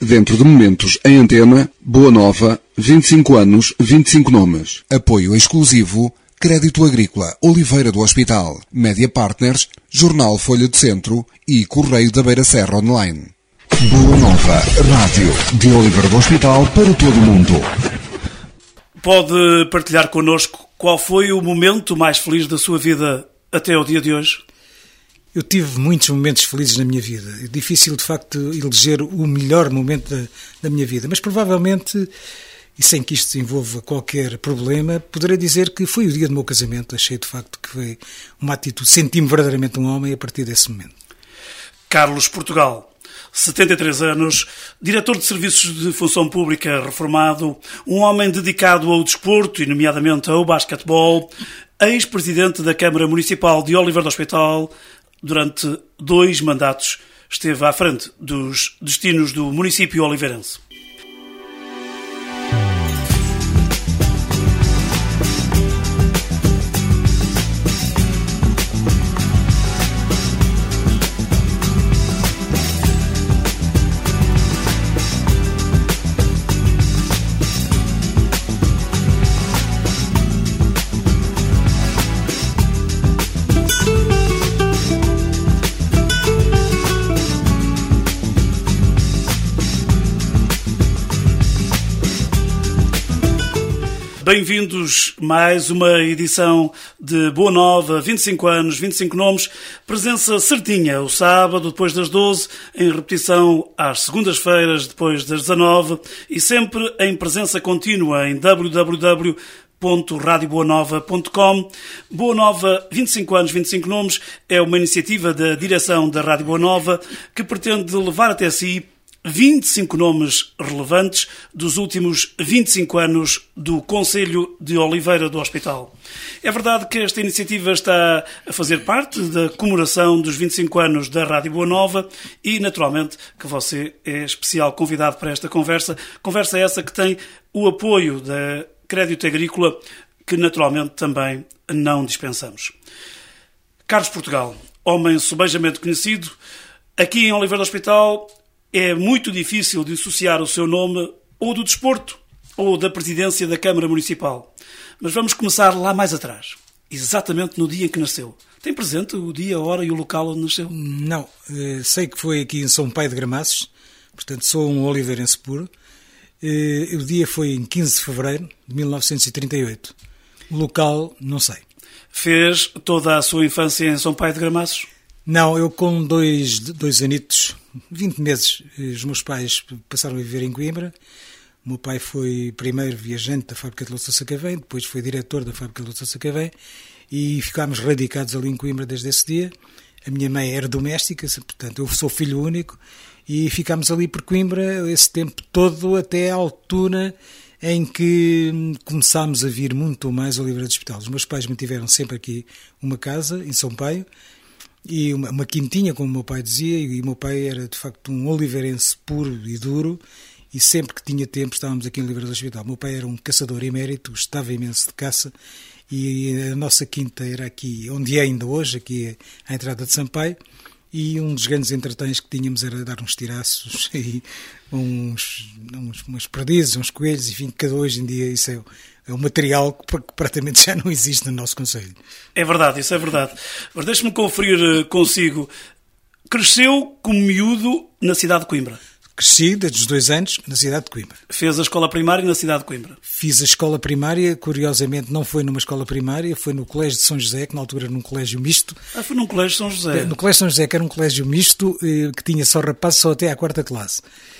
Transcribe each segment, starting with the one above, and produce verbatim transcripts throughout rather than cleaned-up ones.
Dentro de momentos em antena, Boa Nova, vinte e cinco anos, vinte e cinco nomes. Apoio exclusivo, Crédito Agrícola, Oliveira do Hospital, Média Partners, Jornal Folha de Centro e Correio da Beira Serra Online. Boa Nova, rádio de Oliveira do Hospital para todo o mundo. Pode partilhar connosco qual foi o momento mais feliz da sua vida até ao dia de hoje? Eu tive muitos momentos felizes na minha vida. É difícil, de facto, eleger o melhor momento da, da minha vida. Mas, provavelmente, e sem que isto envolva qualquer problema, poderei dizer que foi o dia do meu casamento. Achei, de facto, que foi uma atitude... Senti-me verdadeiramente um homem a partir desse momento. Carlos Portugal, setenta e três anos, diretor de Serviços de Função Pública reformado, um homem dedicado ao desporto, e nomeadamente ao basquetebol, ex-presidente da Câmara Municipal de Oliveira do Hospital. Durante dois mandatos esteve à frente dos destinos do município oliveirense. Bem-vindos a mais uma edição de Boa Nova, vinte e cinco anos, vinte e cinco nomes, presença certinha o sábado depois das doze, em repetição às segundas-feiras depois das dezanove e sempre em presença contínua em w w w ponto rádio boa nova ponto com. Boa Nova, vinte e cinco anos, vinte e cinco nomes, é uma iniciativa da direção da Rádio Boa Nova que pretende levar até si vinte e cinco nomes relevantes dos últimos vinte e cinco anos do Concelho de Oliveira do Hospital. É verdade que esta iniciativa está a fazer parte da comemoração dos vinte e cinco anos da Rádio Boa Nova e, naturalmente, que você é especial convidado para esta conversa. Conversa essa que tem o apoio da Crédito Agrícola, que, naturalmente, também não dispensamos. Carlos Portugal, homem subejamente conhecido, aqui em Oliveira do Hospital. É muito difícil dissociar o seu nome ou do desporto ou da presidência da Câmara Municipal. Mas vamos começar lá mais atrás, exatamente no dia em que nasceu. Tem presente o dia, a hora e o local onde nasceu? Não, sei que foi aqui em São Paio de Gramaços, portanto sou um oliveirense puro. O dia foi em quinze de fevereiro de mil novecentos e trinta e oito. O local, não sei. Fez toda a sua infância em São Paio de Gramaços? Não, eu com dois, dois anitos, vinte meses, os meus pais passaram a viver em Coimbra. O meu pai foi primeiro viajante da fábrica de louça Sacavém, depois foi diretor da fábrica de louça Sacavém e ficámos radicados ali em Coimbra desde esse dia. A minha mãe era doméstica, portanto eu sou filho único e ficámos ali por Coimbra esse tempo todo até à altura em que começámos a vir muito mais ao Oliveira do Hospital. Os meus pais mantiveram sempre aqui uma casa em São Paio, e uma, uma quintinha, como o meu pai dizia, e o meu pai era de facto um oliveirense puro e duro, e sempre que tinha tempo estávamos aqui em Oliveira do Hospital. O meu pai era um caçador emérito, gostava imenso de caça, e a nossa quinta era aqui, onde é ainda hoje, aqui à entrada de Sampaio, e um dos grandes entretens que tínhamos era dar uns tiraços e uns, uns, umas perdizes, uns coelhos, enfim, cada hoje em dia isso é, é um material que praticamente já não existe no nosso concelho. É verdade, isso é verdade. Mas deixe-me conferir consigo. Cresceu como miúdo na cidade de Coimbra? Cresci desde os dois anos na cidade de Coimbra. Fez a escola primária na cidade de Coimbra? Fiz a escola primária, curiosamente não foi numa escola primária, foi no Colégio de São José, que na altura era num colégio misto. Ah, foi num Colégio de São José? No Colégio de São José, que era um colégio misto, que tinha só rapazes só até à quarta classe.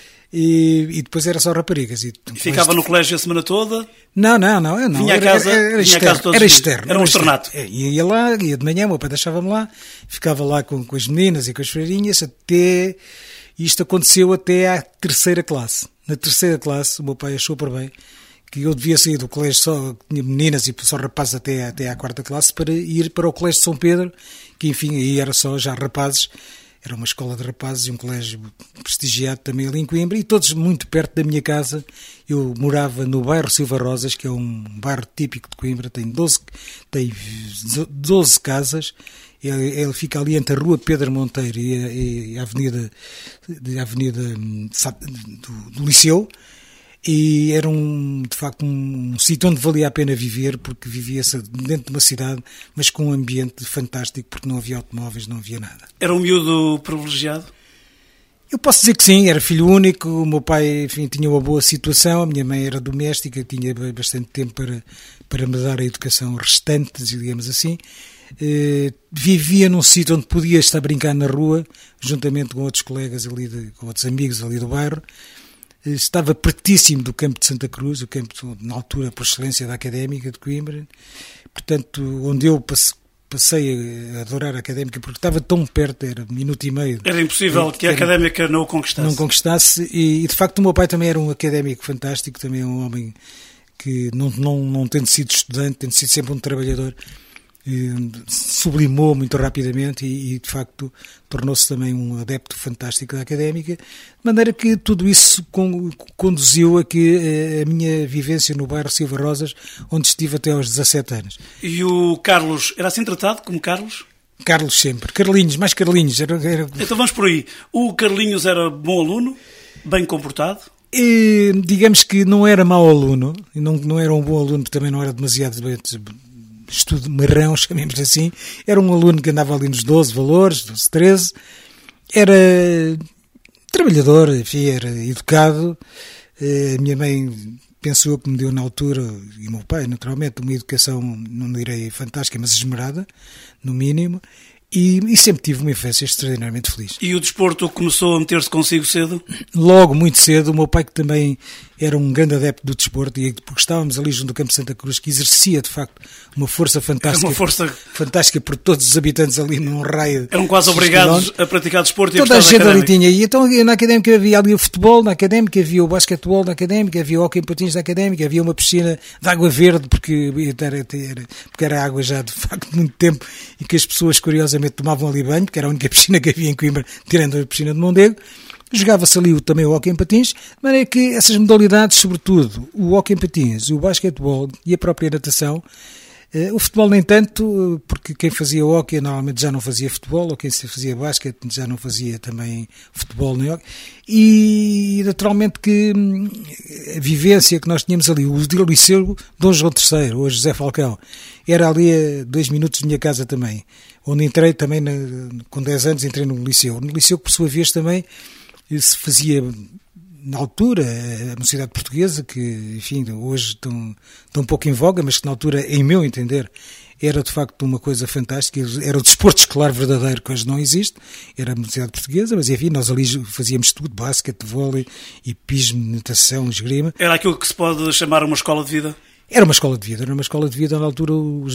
E, e depois era só raparigas. E, e ficava no colégio a semana toda? Não, não, não. não vinha a casa, era, era, era vinha externo. A casa todos era externo. Era um externato. É, ia lá, ia de manhã, o meu pai deixava-me lá, ficava lá com, com as meninas e com as freirinhas até... Isto aconteceu até à terceira classe. Na terceira classe, o meu pai achou por bem que eu devia sair do colégio só, tinha meninas e só rapazes até, até à quarta classe, para ir para o Colégio de São Pedro, que enfim, aí era só já rapazes. Era uma escola de rapazes e um colégio prestigiado também ali em Coimbra, e todos muito perto da minha casa. Eu morava no bairro Silva Rosas, que é um bairro típico de Coimbra, tem doze, tem doze casas, Ele, ele fica ali entre a Rua Pedro Monteiro e a, e a Avenida, a avenida do, do Liceu, e era um, de facto um, um sítio onde valia a pena viver, porque vivia-se dentro de uma cidade, mas com um ambiente fantástico, porque não havia automóveis, não havia nada. Era um miúdo privilegiado? Eu posso dizer que sim, era filho único, o meu pai, enfim, tinha uma boa situação, a minha mãe era doméstica, tinha bastante tempo para, para me dar a educação restante, digamos assim. Uh, vivia num sítio onde podia estar a brincar na rua, juntamente com outros colegas ali, de, com outros amigos ali do bairro. Uh, estava pertíssimo do campo de Santa Cruz, o campo, na altura, por excelência, da Académica de Coimbra. Portanto, onde eu passe, passei a adorar a Académica, porque estava tão perto, era um minuto e meio. Era impossível que a Académica não o conquistasse. Não conquistasse, e, e de facto o meu pai também era um académico fantástico, também é um homem que, não, não, não tendo sido estudante, tendo sido sempre um trabalhador, sublimou muito rapidamente e, e de facto tornou-se também um adepto fantástico da Académica, de maneira que tudo isso con- conduziu a que a minha vivência no bairro Silva Rosas, onde estive até aos dezassete anos. E o Carlos, era assim tratado como Carlos? Carlos sempre, Carlinhos, mais Carlinhos. Era, era... Então vamos por aí. O Carlinhos era bom aluno, bem comportado? E, digamos que não era mau aluno, não, não era um bom aluno, porque também não era demasiado estudo marrão, chamemos assim. Era um aluno que andava ali nos doze valores, doze, treze, era trabalhador, enfim, era educado. A minha mãe, penso eu, que me deu na altura, e o meu pai, naturalmente, uma educação, não direi fantástica, mas esmerada, no mínimo, e, e sempre tive uma infância extraordinariamente feliz. E o desporto começou a meter-se consigo cedo? Logo, muito cedo. O meu pai, que também era um grande adepto do desporto, e porque estávamos ali junto do Campo de Santa Cruz, que exercia, de facto, uma força fantástica, uma força fantástica por todos os habitantes ali num raio. Eram quase obrigados a praticar desporto e toda a gente ali tinha. E então na Académica havia ali o futebol, na Académica havia o basquetebol, na Académica havia o hóquei em patins, na Académica havia uma piscina de água verde, porque era, era, porque era água já de facto de muito tempo, e que as pessoas curiosamente tomavam ali banho, porque era a única piscina que havia em Coimbra, tirando a piscina de Mondego. Jogava-se ali também o hóquei em patins, de maneira que essas modalidades, sobretudo o hóquei em patins, o basquetebol e a própria natação, eh, o futebol nem tanto, porque quem fazia hóquei normalmente já não fazia futebol, ou quem fazia basquete já não fazia também futebol nem hóquei, e naturalmente que hum, a vivência que nós tínhamos ali, o Liceu Dom João terceiro, hoje José Falcão, era ali a dois minutos de minha casa também, onde entrei também, na, com dez anos, entrei no Liceu. No Liceu, por sua vez, também se fazia, na altura, a Mocidade Portuguesa, que, enfim, hoje estão, estão um pouco em voga, mas que na altura, em meu entender, era de facto uma coisa fantástica. Era o desporto escolar verdadeiro, que hoje não existe, era a Mocidade Portuguesa, mas enfim, nós ali fazíamos tudo, basquete, vôlei, hipismo, natação, esgrima. Era aquilo que se pode chamar uma escola de vida? Era uma escola de vida, era uma escola de vida. Na altura, o,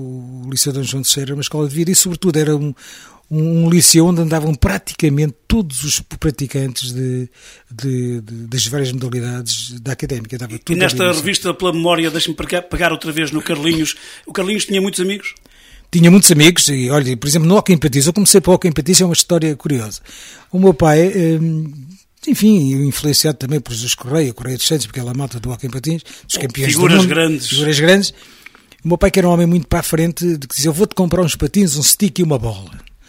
o Liceu Dom João terceiro era uma escola de vida e, sobretudo, era um, um, um liceu onde andavam praticamente todos os praticantes de, de, de, das várias modalidades da Académica. Dava tudo. E nesta revista, pela memória, deixa-me pegar outra vez no Carlinhos. O Carlinhos tinha muitos amigos? Tinha muitos amigos, e olha, por exemplo, no hóquei em patins, eu comecei para o hóquei em patins, é uma história curiosa. O meu pai... Hum, enfim, influenciado também por Jesus Correia, Correia dos Santos, porque ela malta do hóquei em patins, dos campeões figuras do mundo, grandes. Figuras grandes. O meu pai, que era um homem muito para a frente, de que dizia: eu vou-te comprar uns patins, um stick e uma bola.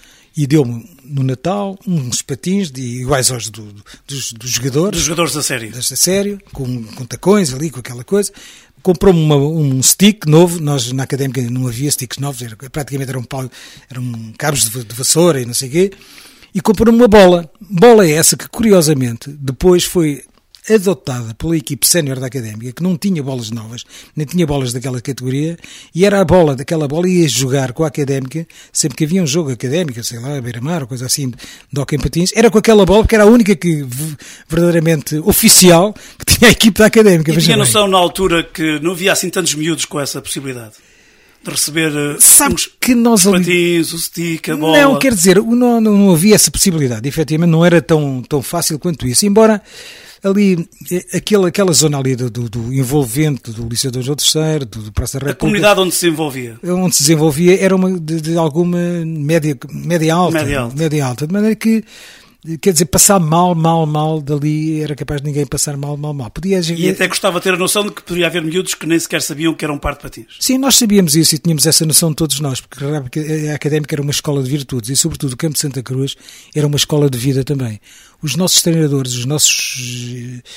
E deu-me, no Natal, uns patins de, iguais aos do, do, dos, dos jogadores. Dos jogadores da série. Da série, com, com tacões ali, com aquela coisa. Comprou-me uma, um stick novo. Nós, na Académica, não havia sticks novos, era, praticamente eram, eram cabos de, de vassoura e não sei o quê. E comprou-me uma bola. Bola essa que, curiosamente, depois foi adotada pela equipe sénior da Académica, que não tinha bolas novas, nem tinha bolas daquela categoria, e era a bola daquela bola, e ia jogar com a Académica, sempre que havia um jogo Académica, sei lá, Beira-Mar, ou coisa assim, de hóquei em patins, era com aquela bola, porque era a única que, verdadeiramente oficial, que tinha a equipe da Académica. E tinha noção, na altura, que não havia assim tantos miúdos com essa possibilidade? De receber Sabe uns, que nós uns patins, o stick, a bola... Não, quer dizer, não, não havia essa possibilidade, efetivamente não era tão, tão fácil quanto isso, embora ali, aquela, aquela zona ali do, do, do envolvente do Liceu Dom João terceiro, do, do Praça da República... A comunidade onde se envolvia? Onde se desenvolvia era uma de, de alguma média, média alta, média alta, média alta, de maneira que Quer dizer, passar mal, mal, mal dali, era capaz de ninguém passar mal, mal, mal. Podia... E até gostava de ter a noção de que poderia haver miúdos que nem sequer sabiam que era um par de patins. Sim, nós sabíamos isso e tínhamos essa noção todos nós, porque a Académica era uma escola de virtudes e, sobretudo, o Campo de Santa Cruz era uma escola de vida também. Os nossos treinadores, os nossos,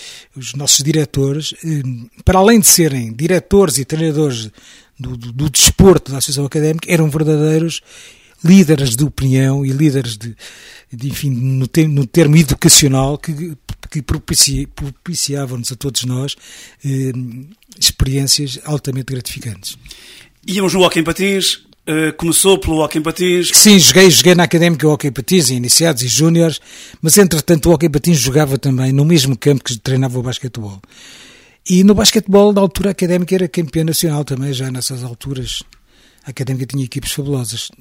os nossos diretores, para além de serem diretores e treinadores do, do, do desporto da Associação Académica, eram verdadeiros líderes de opinião e líderes de, de enfim, no, te, no termo educacional que, que propici, propiciavam-nos a todos nós eh, experiências altamente gratificantes. Íamos no hóquei em patins, uh, começou pelo hóquei em patins. Sim, joguei, joguei na Académica o hóquei em patins, em iniciados e júniores, mas entretanto o hóquei em patins jogava também no mesmo campo que treinava o basquetebol. E no basquetebol, na altura, a Académica era campeã nacional também, já nessas alturas. A Académica tinha equipes fabulosas.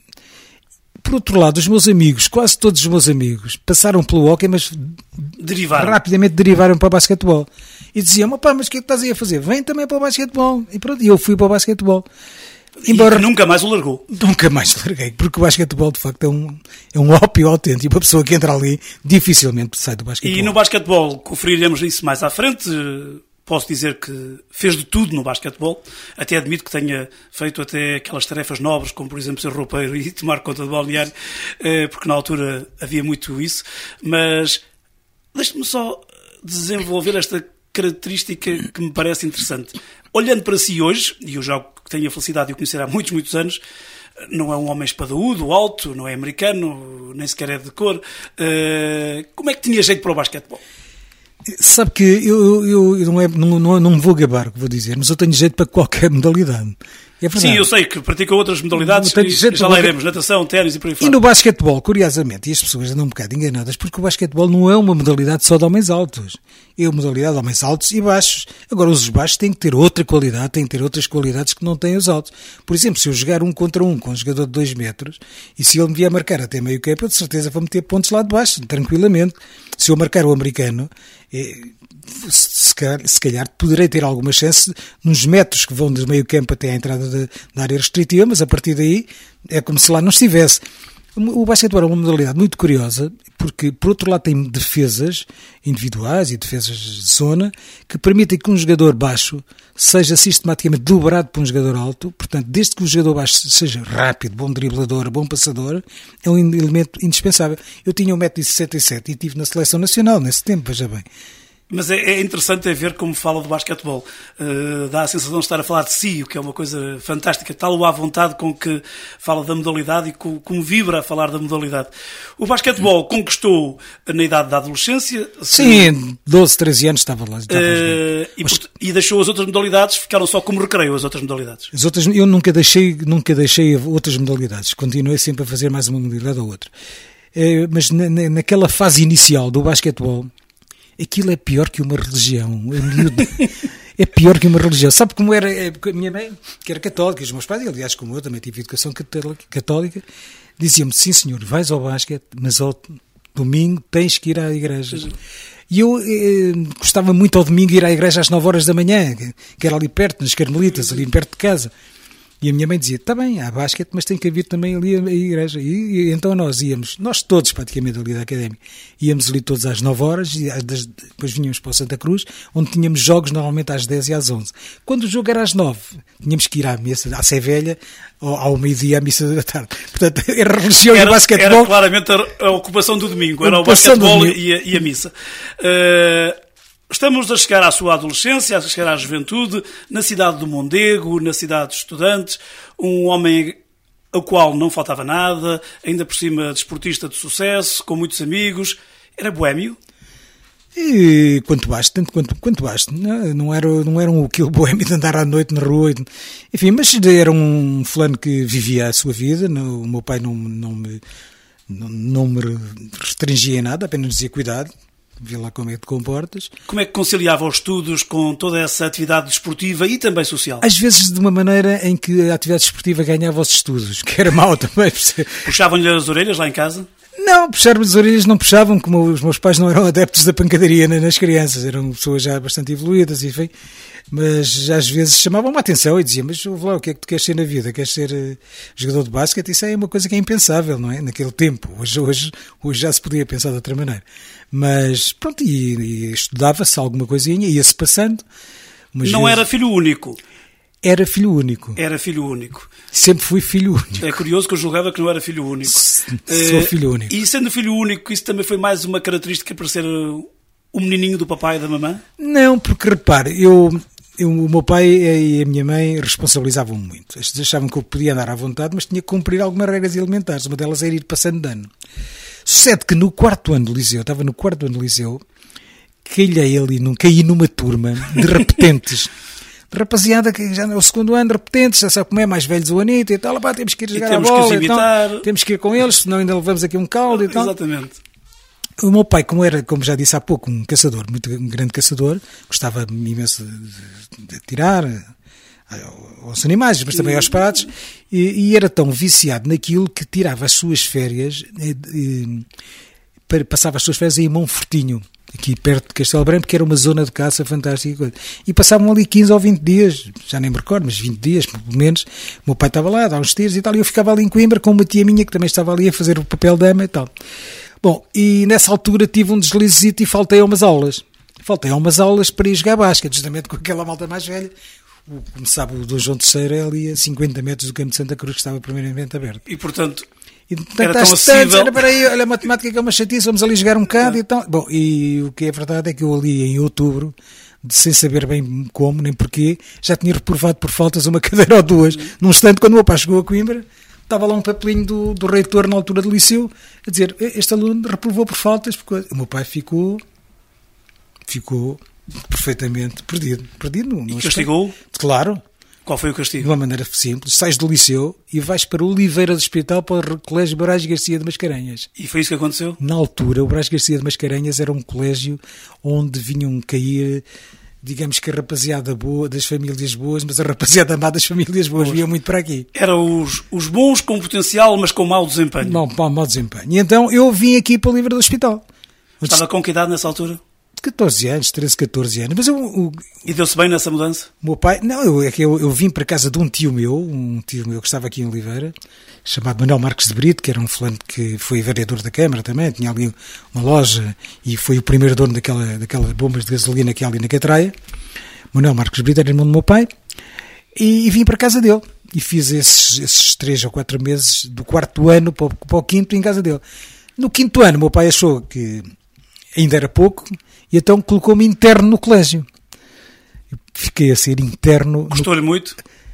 Por outro lado, os meus amigos, quase todos os meus amigos, passaram pelo hóquei, mas derivaram. rapidamente derivaram para o basquetebol. E diziam, pá, mas o que é que estás aí a fazer? Vem também para o basquetebol. E pronto, eu fui para o basquetebol. Embora... E nunca mais o largou. Nunca mais larguei, porque o basquetebol, de facto, é um, é um ópio autêntico. Uma pessoa que entra ali dificilmente sai do basquetebol. E no basquetebol, conferiremos isso mais à frente. Posso dizer que fez de tudo no basquetebol. Até admito que tenha feito até aquelas tarefas nobres, como por exemplo ser roupeiro e tomar conta do balneário, porque na altura havia muito isso. Mas deixe-me só desenvolver esta característica que me parece interessante. Olhando para si hoje, e eu já tenho a felicidade de o conhecer há muitos, muitos anos, não é um homem espadaúdo, alto, não é americano, nem sequer é de cor. Como é que tinha jeito para o basquetebol? Sabe que eu, eu, eu não, é, não, não, não me vou gabar o que vou dizer, mas eu tenho jeito para qualquer modalidade. É Sim, eu sei que pratica outras modalidades, e já lá iremos, natação, ténis e por aí fora. E no basquetebol, curiosamente, e as pessoas andam um bocado enganadas, porque o basquetebol não é uma modalidade só de homens altos. É uma modalidade de homens altos e baixos. Agora, os baixos têm que ter outra qualidade, têm que ter outras qualidades que não têm os altos. Por exemplo, se eu jogar um contra um com um jogador de dois metros, e se ele me vier marcar até meio campo, eu de certeza vou meter pontos lá de baixo, tranquilamente. Se eu marcar o americano, é, se, calhar, se calhar poderei ter alguma chance nos metros que vão do meio campo até à entrada de, da área restritiva, mas a partir daí é como se lá não estivesse. O basquetebol é uma modalidade muito curiosa, porque por outro lado tem defesas individuais e defesas de zona que permitem que um jogador baixo seja sistematicamente dobrado por um jogador alto. Portanto, desde que o jogador baixo seja rápido, bom driblador, bom passador, é um elemento indispensável. Eu tinha um metro e sessenta e sete e estive na seleção nacional nesse tempo, veja bem. Mas é, é interessante é ver como fala do basquetebol. Uh, dá a sensação de estar a falar de si, o que é uma coisa fantástica. Tal à vontade com que fala da modalidade e com, como vibra a falar da modalidade. O basquetebol conquistou na idade da adolescência. Sim, doze, treze anos estava lá. Estava uh, e, Mas... e deixou as outras modalidades, ficaram só como recreio as outras modalidades. As outras, eu nunca deixei, nunca deixei outras modalidades. Continuei sempre a fazer mais uma modalidade ou outra. Uh, mas na, na, naquela fase inicial do basquetebol, aquilo é pior que uma religião. É pior que uma religião. Sabe como era a minha mãe, que era católica, os meus pais, e aliás como eu também tive educação católica, diziam-me, sim senhor, vais ao basquete, mas ao domingo tens que ir à igreja. E eu eh, gostava muito ao domingo ir à igreja às nove horas da manhã, que era ali perto, nas Carmelitas, ali perto de casa. E a minha mãe dizia, está bem, há basquete, mas tem que haver também ali a, a igreja. E, e então nós íamos, nós todos praticamente ali da Académica, íamos ali todos às nove horas, e às, depois vinhamos para o Santa Cruz, onde tínhamos jogos normalmente às dez e às onze. Quando o jogo era às nove, tínhamos que ir à missa, à Sevelha, ao, ao meio-dia à missa da tarde. Portanto, era a religião era, e o basquetebol. Era claramente a, a ocupação do domingo, era o basquetebol e a, e a missa. Uh... Estamos a chegar à sua adolescência, a chegar à juventude, na cidade do Mondego, na cidade dos estudantes, um homem ao qual não faltava nada, ainda por cima desportista de sucesso, com muitos amigos. Era boémio? E quanto basta, tanto quanto, quanto basta. Não, não, era, não era um aquilo boémio de andar à noite na rua. Enfim, mas era um fulano que vivia a sua vida. O meu pai não, não, me, não, não me restringia em nada, apenas dizia cuidado. Vê lá como é que te comportas. Como é que conciliava os estudos com toda essa atividade desportiva e também social? Às vezes de uma maneira em que a atividade desportiva ganhava os estudos, que era mau também. Puxavam-lhe as orelhas lá em casa? Não, puxar-me as orelhas não puxavam, como os meus pais não eram adeptos da pancadaria nas crianças, eram pessoas já bastante evoluídas, enfim, mas às vezes chamavam-me a atenção e diziam, mas ouve lá, o que é que tu queres ser na vida? Queres ser uh, jogador de basquete? Isso é uma coisa que é impensável, não é? Naquele tempo, hoje, hoje, hoje já se podia pensar de outra maneira, mas pronto, e, e estudava-se alguma coisinha, ia-se passando. Não vezes... era filho único? Era filho único. Era filho único. Sempre fui filho único. É curioso que eu julgava que não era filho único. Sou filho único. E sendo filho único, isso também foi mais uma característica para ser o menininho do papai e da mamãe? Não, porque repare, eu, eu, o meu pai e a minha mãe responsabilizavam-me muito. Eles achavam que eu podia andar à vontade, mas tinha que cumprir algumas regras elementares. Uma delas era ir passando de ano. Sucede que no quarto ano do liceu, estava no quarto ano do liceu, calhei ali, num, caí numa turma de repetentes. De rapaziada que já é o segundo ano, repetentes, já sabe como é, mais velhos o Anito e tal, pá, temos que ir jogar a bola, que então, temos que ir com eles, senão ainda levamos aqui um caldo e tal. Exatamente. O meu pai, como era, como já disse há pouco, um caçador, muito, um grande caçador, gostava imenso de, de atirar aos animais, mas também aos pratos, e, e era tão viciado naquilo que tirava as suas férias, e, e, passava as suas férias em Monfortinho, aqui perto de Castelo Branco, que era uma zona de caça fantástica. E passavam ali quinze ou vinte dias, já nem me recordo, mas vinte dias, pelo menos. O meu pai estava lá, a dar uns tiros e tal, e eu ficava ali em Coimbra com uma tia minha que também estava ali a fazer o papel de dama e tal. Bom, e nessa altura tive um deslizito e faltei a umas aulas. Faltei a umas aulas para ir jogar basquete, justamente com aquela malta mais velha. O, como sabe, o Dom João terceiro é ali a cinquenta metros do campo de Santa Cruz, que estava primeiramente aberto. E, portanto... E, portanto, era tão acessível. Olha, para aí, olha, a matemática que é uma chatice, vamos ali jogar um bocado ah. e tal. Bom, e o que é verdade é que eu ali em outubro, sem saber bem como, nem porquê, já tinha reprovado por faltas uma cadeira ou duas. Uhum. Num instante, quando o meu pai chegou a Coimbra, estava lá um papelinho do, do reitor na altura do liceu, a dizer, este aluno reprovou por faltas, porque o meu pai ficou, ficou perfeitamente perdido. perdido no, e castigou? Claro. Qual foi o castigo? De uma maneira simples, sais do liceu e vais para o Oliveira do Hospital para o Colégio Brás Garcia de Mascarenhas. E foi isso que aconteceu? Na altura, o Brás Garcia de Mascarenhas era um colégio onde vinham cair, digamos que a rapaziada boa das famílias boas, mas a rapaziada má das famílias boas vinha muito para aqui. Eram os, os bons com potencial, mas com mau desempenho. Mau, mau, mau desempenho. E então eu vim aqui para o Oliveira do Hospital. Estava com que idade nessa altura? catorze anos, treze, catorze anos. Mas eu, eu, e deu-se bem nessa mudança? O meu pai, não, eu, é que eu, eu vim para casa de um tio meu, um tio meu que estava aqui em Oliveira, chamado Manuel Marques de Brito, que era um fulano que foi vereador da Câmara também, tinha ali uma loja e foi o primeiro dono daquela, daquelas bombas de gasolina que há ali na Catraia. Manuel Marques de Brito era irmão do meu pai, e, e vim para a casa dele. E fiz esses, esses três ou quatro meses do quarto ano para o, para o quinto em casa dele. No quinto ano, o meu pai achou que ainda era pouco, e então colocou-me interno no colégio. Eu fiquei a ser interno... Gostou-lhe no... muito?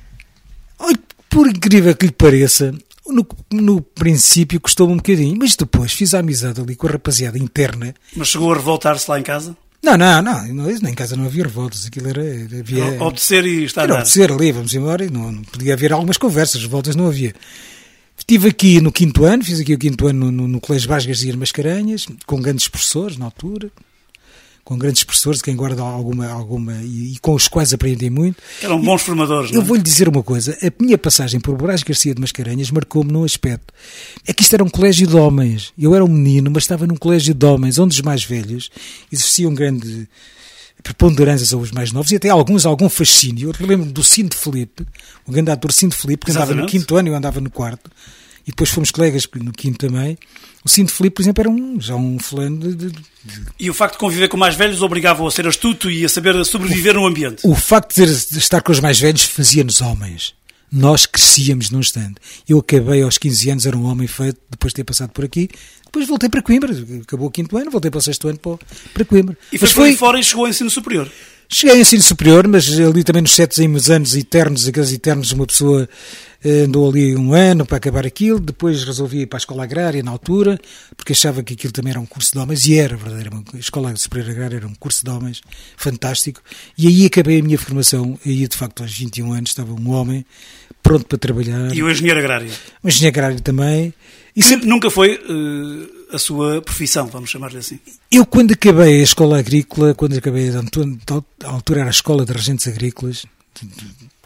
Ai, por incrível que lhe pareça, no, no princípio custou-me um bocadinho, mas depois fiz a amizade ali com a rapaziada interna. Mas chegou a revoltar-se lá em casa? Não, não, não, não, em casa não havia revoltas, aquilo era... Havia, era obedecer e estar a Era obedecer ali, vamos embora, e não, não podia haver algumas conversas, revoltas não havia. Estive aqui no quinto ano, fiz aqui o quinto ano no, no, no Colégio Brás Garcia de Mascarenhas, com grandes professores na altura, com grandes professores, quem guarda alguma, alguma e, e com os quais aprendi muito. Eram bons formadores, Eu não é? vou-lhe dizer uma coisa, a minha passagem por Brás Garcia de Mascarenhas marcou-me num aspecto. É que isto era um colégio de homens. Eu era um menino, mas estava num colégio de homens, onde os mais velhos exerciam um grande preponderância sobre os mais novos e até alguns, algum fascínio. Eu lembro-me do Cinto Filipe, o grande ator Cinto Filipe, que andava Exatamente. no quinto ano e eu andava no quarto. E depois fomos colegas no quinto também. O Cinto Filipe, por exemplo, era um, já um fulano de, de, de... E o facto de conviver com mais velhos obrigava-o a ser astuto e a saber sobreviver no ambiente? O facto de, ter, de estar com os mais velhos fazia-nos homens. Nós crescíamos num instante. Eu acabei aos quinze anos, era um homem feito, depois de ter passado por aqui. Depois voltei para Coimbra. Acabou o quinto ano, voltei para o sexto ano para, para Coimbra. E foi mas por foi aí fora e chegou ao ensino superior? Cheguei ao ensino superior, mas ali também nos sete anos eternos, aqueles eternos, uma pessoa andou ali um ano para acabar aquilo, depois resolvi ir para a escola agrária na altura, porque achava que aquilo também era um curso de homens, e era verdadeiramente, a escola superior agrária era um curso de homens fantástico, e aí acabei a minha formação, aí de facto aos vinte e um anos estava um homem pronto para trabalhar. E o engenheiro agrário? O engenheiro agrário também. E sempre... Nunca foi uh, a sua profissão, vamos chamar-lhe assim? Eu, quando acabei a escola agrícola, quando acabei, a altura era a Escola de Regentes Agrícolas,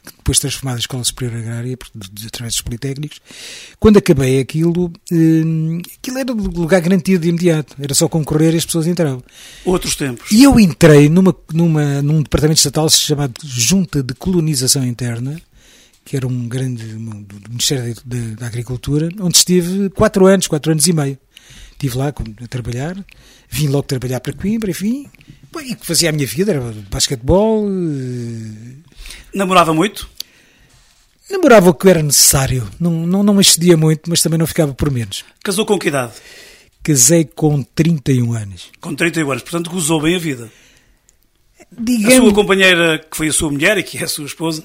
depois transformada em Escola Superior Agrária, através dos Politécnicos. Quando acabei aquilo, eh, aquilo era lugar garantido de imediato, era só concorrer e as pessoas entravam. Outros tempos. E eu entrei numa, numa, num departamento estatal chamado Junta de Colonização Interna, que era um grande um, do Ministério da, da Agricultura, onde estive quatro anos, quatro anos e meio. Estive lá a trabalhar, vim logo trabalhar para Coimbra, enfim, e fazia a minha vida, era basquetebol. Namorava muito? Namorava o que era necessário, não, não, não me excedia muito, mas também não ficava por menos. Casou com que idade? Casei com trinta e um anos. Com trinta e um anos, portanto gozou bem a vida. Digamos... A sua companheira, que foi a sua mulher e que é a sua esposa,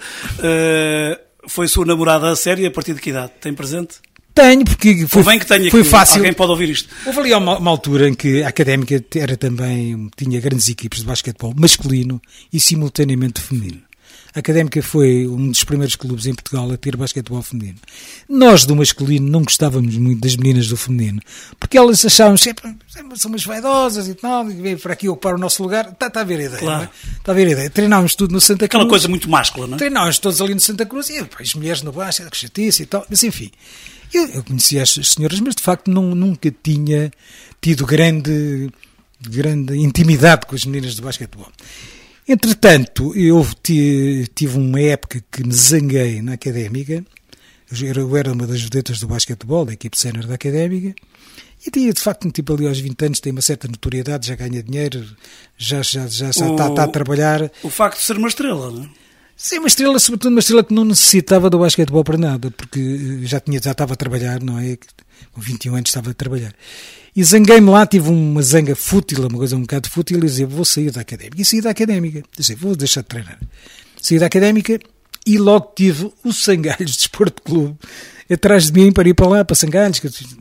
uh, foi a sua namorada a sério a partir de que idade? Tem presente? Tenho, porque foi, bem que tenha foi que fácil. Alguém pode ouvir isto. Houve ali uma, uma altura em que a Académica era também, tinha grandes equipes de basquetebol masculino e simultaneamente feminino. A Académica foi um dos primeiros clubes em Portugal a ter basquetebol feminino. Nós do masculino não gostávamos muito das meninas do feminino, porque elas achavam sempre, são umas vaidosas e tal, e vêm para aqui ocupar o nosso lugar. Está, está a ver a ideia, claro. Não é? Está a ver a ideia. Treinámos tudo no Santa Cruz. Aquela coisa muito máscula, não é? Treinámos todos ali no Santa Cruz e pá, as mulheres no basquete, que chatice e tal, mas enfim. Eu, eu conhecia as senhoras, mas de facto não, nunca tinha tido grande, grande intimidade com as meninas do basquetebol. Entretanto, eu tive uma época que me zanguei na Académica, eu era uma das vedetas do basquetebol, da equipe sénior da Académica, e tinha de facto um tipo ali aos vinte anos, tem uma certa notoriedade, já ganha dinheiro, já, já, já, já o, está, está a trabalhar. O facto de ser uma estrela, não é? Sim, uma estrela, sobretudo uma estrela que não necessitava do basquetebol para nada, porque já, tinha, já estava a trabalhar, não é? Com vinte e um anos estava a trabalhar. E zanguei-me lá, tive uma zanga fútil, uma coisa um bocado fútil, e dizia, vou sair da Académica. E saí da Académica. Dizia, vou deixar de treinar. Saí da Académica e logo tive o Sangalhos Desporto Clube atrás de mim para ir para lá, para Sangalhos.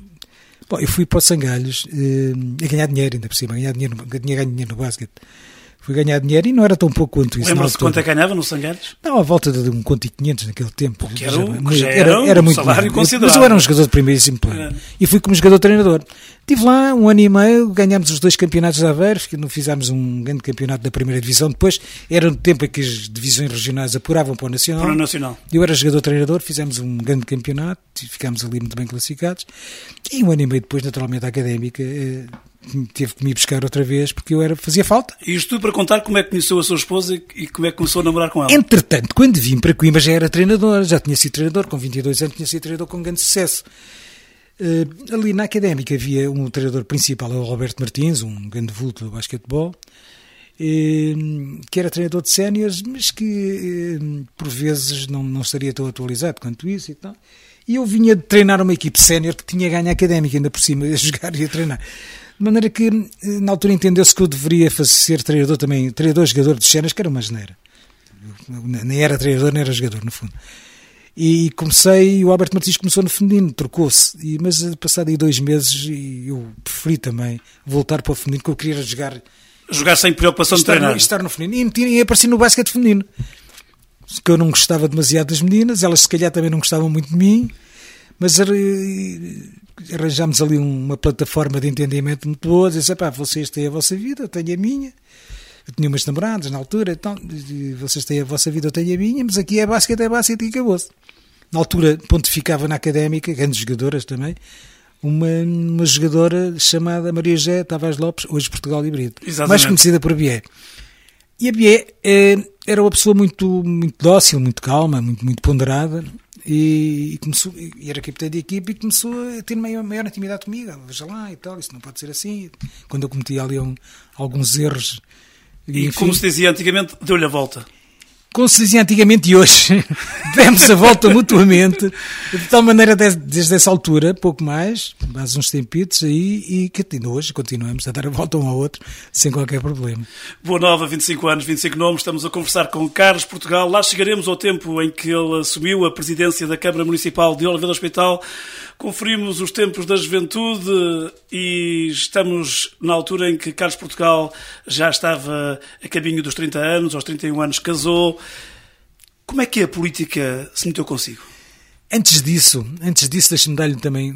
Bom, eu fui para o Sangalhos eh, a ganhar dinheiro, ainda por cima, a ganhar dinheiro, tinha ganho dinheiro no basquete. Fui ganhar dinheiro e não era tão pouco quanto isso. Lembra-se quanto é que ganhava no Sangalhos? Não, à volta de um conto e quinhentos naquele tempo. Que era, um, já, já era, era, era um muito salário bom. considerável. Mas eu era um jogador de primeiríssimo plano. É. E fui como jogador-treinador. Estive lá um ano e meio, ganhámos os dois campeonatos de Aveiro, fizemos um grande campeonato da primeira divisão. Depois era no tempo em que as divisões regionais apuravam para o Nacional. Para o Nacional. Eu era jogador-treinador, fizemos um grande campeonato, ficámos ali muito bem classificados. E um ano e meio depois, naturalmente, a Académica eh, teve que me buscar outra vez porque eu era, fazia falta. E isto tudo para contar como é que conheceu a sua esposa e como é que começou a namorar com ela? Entretanto, quando vim para Coimbra já era treinador, já tinha sido treinador, com vinte e dois anos tinha sido treinador com grande sucesso. Uh, ali na Académica havia um treinador principal, o Roberto Martins, um grande vulto do basquetebol, uh, que era treinador de séniores, mas que uh, por vezes não, não estaria tão atualizado quanto isso e tal. E eu vinha de treinar uma equipe sénior que tinha ganho a Académica, ainda por cima, a jogar e a treinar. De maneira que, na altura, entendeu-se que eu deveria fazer, ser treinador também, treinador, jogador de séniores, que era uma geneira. Nem era treinador, nem era jogador, no fundo. E comecei, e o Alberto Martins começou no feminino, trocou-se. E, mas, passado aí dois meses, eu preferi também voltar para o feminino, porque eu queria jogar... Jogar sem preocupação de treinar. Estar no feminino. E, meti, e apareci no basquete feminino. Que eu não gostava demasiado das meninas, elas se calhar também não gostavam muito de mim, mas arranjámos ali uma plataforma de entendimento muito boa, disse, pá, vocês têm a vossa vida, eu tenho a minha. Eu tinha umas namoradas na altura, então, vocês têm a vossa vida, eu tenho a minha, mas aqui é basquete, é basquete e acabou-se. Na altura pontificava na Académica, grandes jogadoras também, uma, uma jogadora chamada Maria José Tavares Lopes, hoje Portugal Híbrido, mais conhecida por Bié. E a Bié eh, era uma pessoa muito, muito dócil, muito calma, muito, muito ponderada, e, e, começou, e era capitã de equipe e começou a ter maior, maior intimidade comigo, veja lá e tal, isso não pode ser assim. Quando eu cometia ali um, alguns erros... E enfim, como se dizia antigamente, deu-lhe a volta. Como se dizia antigamente e hoje, demos a volta mutuamente, de tal maneira, desde, desde essa altura, pouco mais, mais uns tempitos aí, e que hoje continuamos a dar a volta um ao outro, sem qualquer problema. Boa Nova, vinte e cinco anos, vinte e cinco nomes, estamos a conversar com Carlos Portugal. Lá chegaremos ao tempo em que ele assumiu a presidência da Câmara Municipal de Oliveira do Hospital. Conferimos os tempos da juventude e estamos na altura em que Carlos Portugal já estava a caminho dos trinta anos, aos trinta e um anos casou. Como é que a política se meteu consigo? Antes disso, antes disso deixa-me dar-lhe também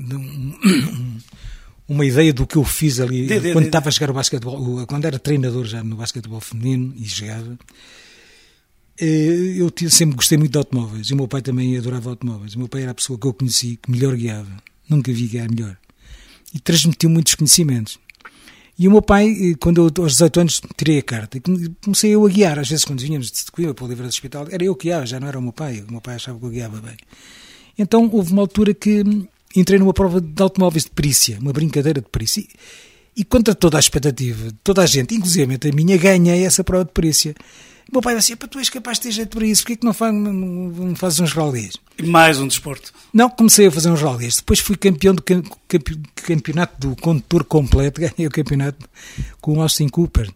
uma ideia do que eu fiz ali de, de, quando de, estava de. a jogar o basquetebol, quando era treinador já no basquetebol feminino e jogava. Eu sempre gostei muito de automóveis, e o meu pai também adorava automóveis. O meu pai era a pessoa que eu conheci que melhor guiava. Nunca vi guiar melhor. E transmitiu muitos conhecimentos. E o meu pai, quando eu aos dezoito anos tirei a carta, comecei eu a guiar. Às vezes quando vinhamos de Coimbra para o Oliveira do Hospital, era eu que guiava, já não era o meu pai. O meu pai achava que eu guiava bem. Então houve uma altura que entrei numa prova de automóveis de perícia, uma brincadeira de perícia. E contra toda a expectativa, toda a gente, inclusive a minha, ganhei essa prova de perícia. O meu pai disse assim, tu és capaz de ter jeito para isso, porquê que não, faz, não, não fazes uns rallies? E mais um desporto? Não, comecei a fazer uns rallies. Depois fui campeão do campeonato do condutor completo, ganhei o campeonato com o Austin Cooper.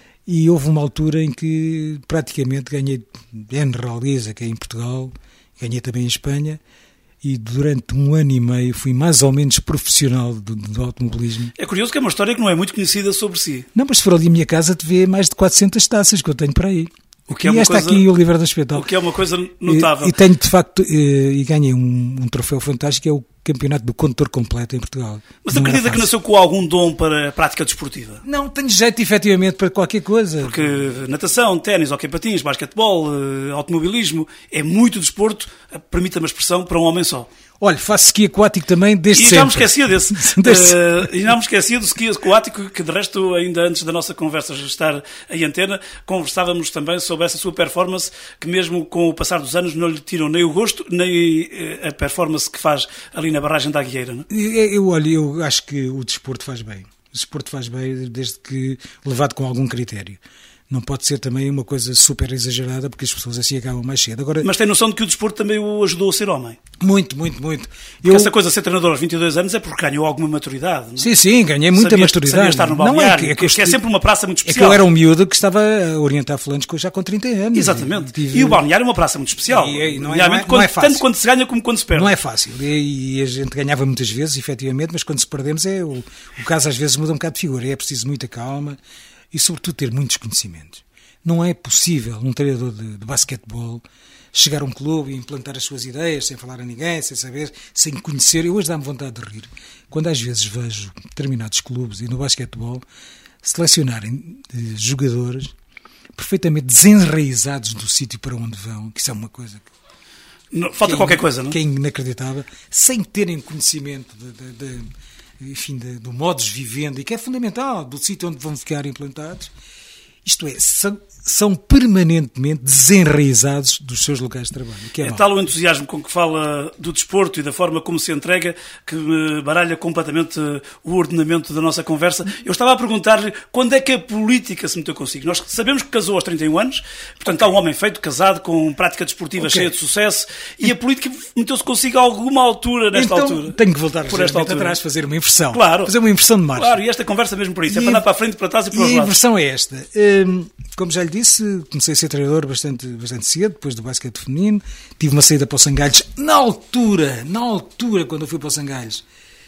E houve uma altura em que praticamente ganhei N rallies aqui em Portugal, ganhei também em Espanha. E durante um ano e meio fui mais ou menos profissional do, do automobilismo. É curioso que é uma história que não é muito conhecida sobre si. Não, mas se for ali a minha casa, te vê mais de quatrocentas taças que eu tenho para aí. O que é e uma esta coisa, aqui em Oliveira do Hospital. O que é uma coisa notável. E, e tenho, de facto, e, e ganhei um, um troféu fantástico, que é o campeonato do condutor completo em Portugal. Mas não acredita que nasceu com algum dom para a prática desportiva? Não, tenho jeito, efetivamente, para qualquer coisa. Porque natação, ténis, hóquei patins, basquetebol, automobilismo, é muito desporto, permita-me a expressão, para um homem só. Olha, faço ski aquático também desde sempre. E já me esquecia desse. desde... uh, e já me esquecia do ski aquático, que de resto, ainda antes da nossa conversa estar em antena, conversávamos também sobre essa sua performance, que mesmo com o passar dos anos não lhe tiram nem o gosto, nem uh, a performance que faz ali na barragem da Aguieira, não é? Eu, eu, olha, eu acho que o desporto faz bem. O desporto faz bem desde que levado com algum critério. Não pode ser também uma coisa super exagerada, porque as pessoas assim acabam mais cedo. Agora, mas tem noção de que o desporto também o ajudou a ser homem? Muito, muito, muito. Eu... Essa coisa de ser treinador aos vinte e dois anos é porque ganhou alguma maturidade, não é? Sim, sim, ganhei muita sabia, maturidade. Sabia estar no balneário, não é que, é que, que, que é sempre uma praça muito especial. É que eu era um miúdo que estava a orientar fulanos já com trinta anos. Exatamente. Tive... E o balneário é uma praça muito especial. E, e não, é, não, não, é, é, quando, não é fácil. Tanto quando se ganha como quando se perde. Não é fácil. E, e a gente ganhava muitas vezes, efetivamente, mas quando se perdemos, é o, o caso às vezes muda um bocado de figura. É preciso muita calma e, sobretudo, ter muitos conhecimentos. Não é possível um treinador de, de basquetebol chegar a um clube e implantar as suas ideias sem falar a ninguém, sem saber, sem conhecer. Eu hoje dá-me vontade de rir. Quando às vezes vejo determinados clubes e no basquetebol selecionarem jogadores perfeitamente desenraizados do sítio para onde vão, que isso é uma coisa que... Não, falta que qualquer é, coisa, não? Que é inacreditável, sem terem conhecimento de, de, de, enfim, de, do modus vivendi, que é fundamental, do sítio onde vão ficar implantados. Isto é, são, são permanentemente desenraizados dos seus locais de trabalho. Que é é mal. Tal o entusiasmo com que fala do desporto e da forma como se entrega que me baralha completamente o ordenamento da nossa conversa. Eu estava a perguntar-lhe quando é que a política se meteu consigo. Nós sabemos que casou aos trinta e um anos, portanto há um homem feito, casado, com prática desportiva okay. cheia de sucesso, e a política meteu-se consigo a alguma altura nesta então, altura. Tenho que voltar por esta altura atrás, fazer uma inversão. Claro. Fazer uma inversão de marcha. Claro, e esta conversa mesmo por isso, e é para andar para a frente, para trás e para os lados. E a inversão é esta. Como já lhe disse, comecei a ser treinador bastante, bastante cedo, depois do basquete feminino. Tive uma saída para o Sangalhos. Na altura, na altura, quando eu fui para o Sangalhos,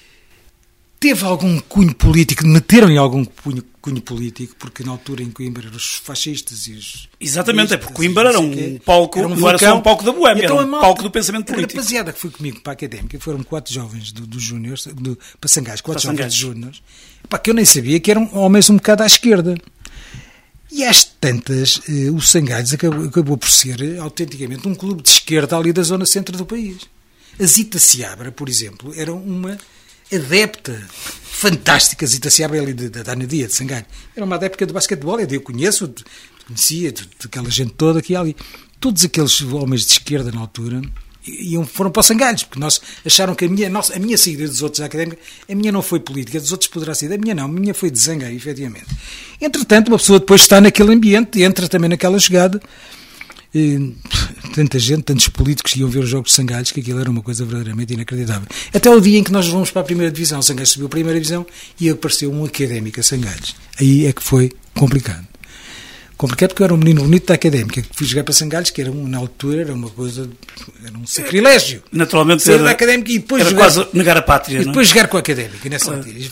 teve algum cunho político, meteram em algum cunho, cunho político, porque na altura em Coimbra eram os fascistas e os... Exatamente, é porque Coimbra era um palco, era um não era só um palco da Boémia, então, era um palco do pensamento político. A rapaziada que foi comigo para a Académica, foram quatro jovens do, do Júnior, do, para Sangalhos, quatro para jovens de Júnior, que eu nem sabia que eram homens um bocado à esquerda. E às tantas, eh, o Sangalhos acabou, acabou por ser autenticamente um clube de esquerda ali da zona centro do país. A Zita Seabra, por exemplo, era uma adepta fantástica. A Zita Seabra ali da Dana Dia, de Sangalhos. Era uma adepta do basquetebol, eu conheço, conhecia de, de aquela gente toda que ali. Todos aqueles homens de esquerda na altura iam, foram para os Sangalhos, porque nós acharam que a minha, nossa, a minha saída dos outros da Académica, a minha não foi política, a dos outros poderá ser, a minha não, a minha foi de zanga, efetivamente. Entretanto, uma pessoa depois está naquele ambiente, entra também naquela jogada, e, tanta gente, tantos políticos que iam ver os jogos de Sangalhos, que aquilo era uma coisa verdadeiramente inacreditável. Até o dia em que nós vamos para a primeira divisão, o Sangalhos subiu a primeira divisão e apareceu um Académica Sangalhos. Aí é que foi complicado. Complicado porque eu era um menino bonito da Académica, que fui jogar para Sangalhos, que era um, na altura era uma coisa, era um sacrilégio. Naturalmente sair da Académica e depois era jogar, quase negar a pátria. E depois não? jogar com a Académica, nessa claro. altura.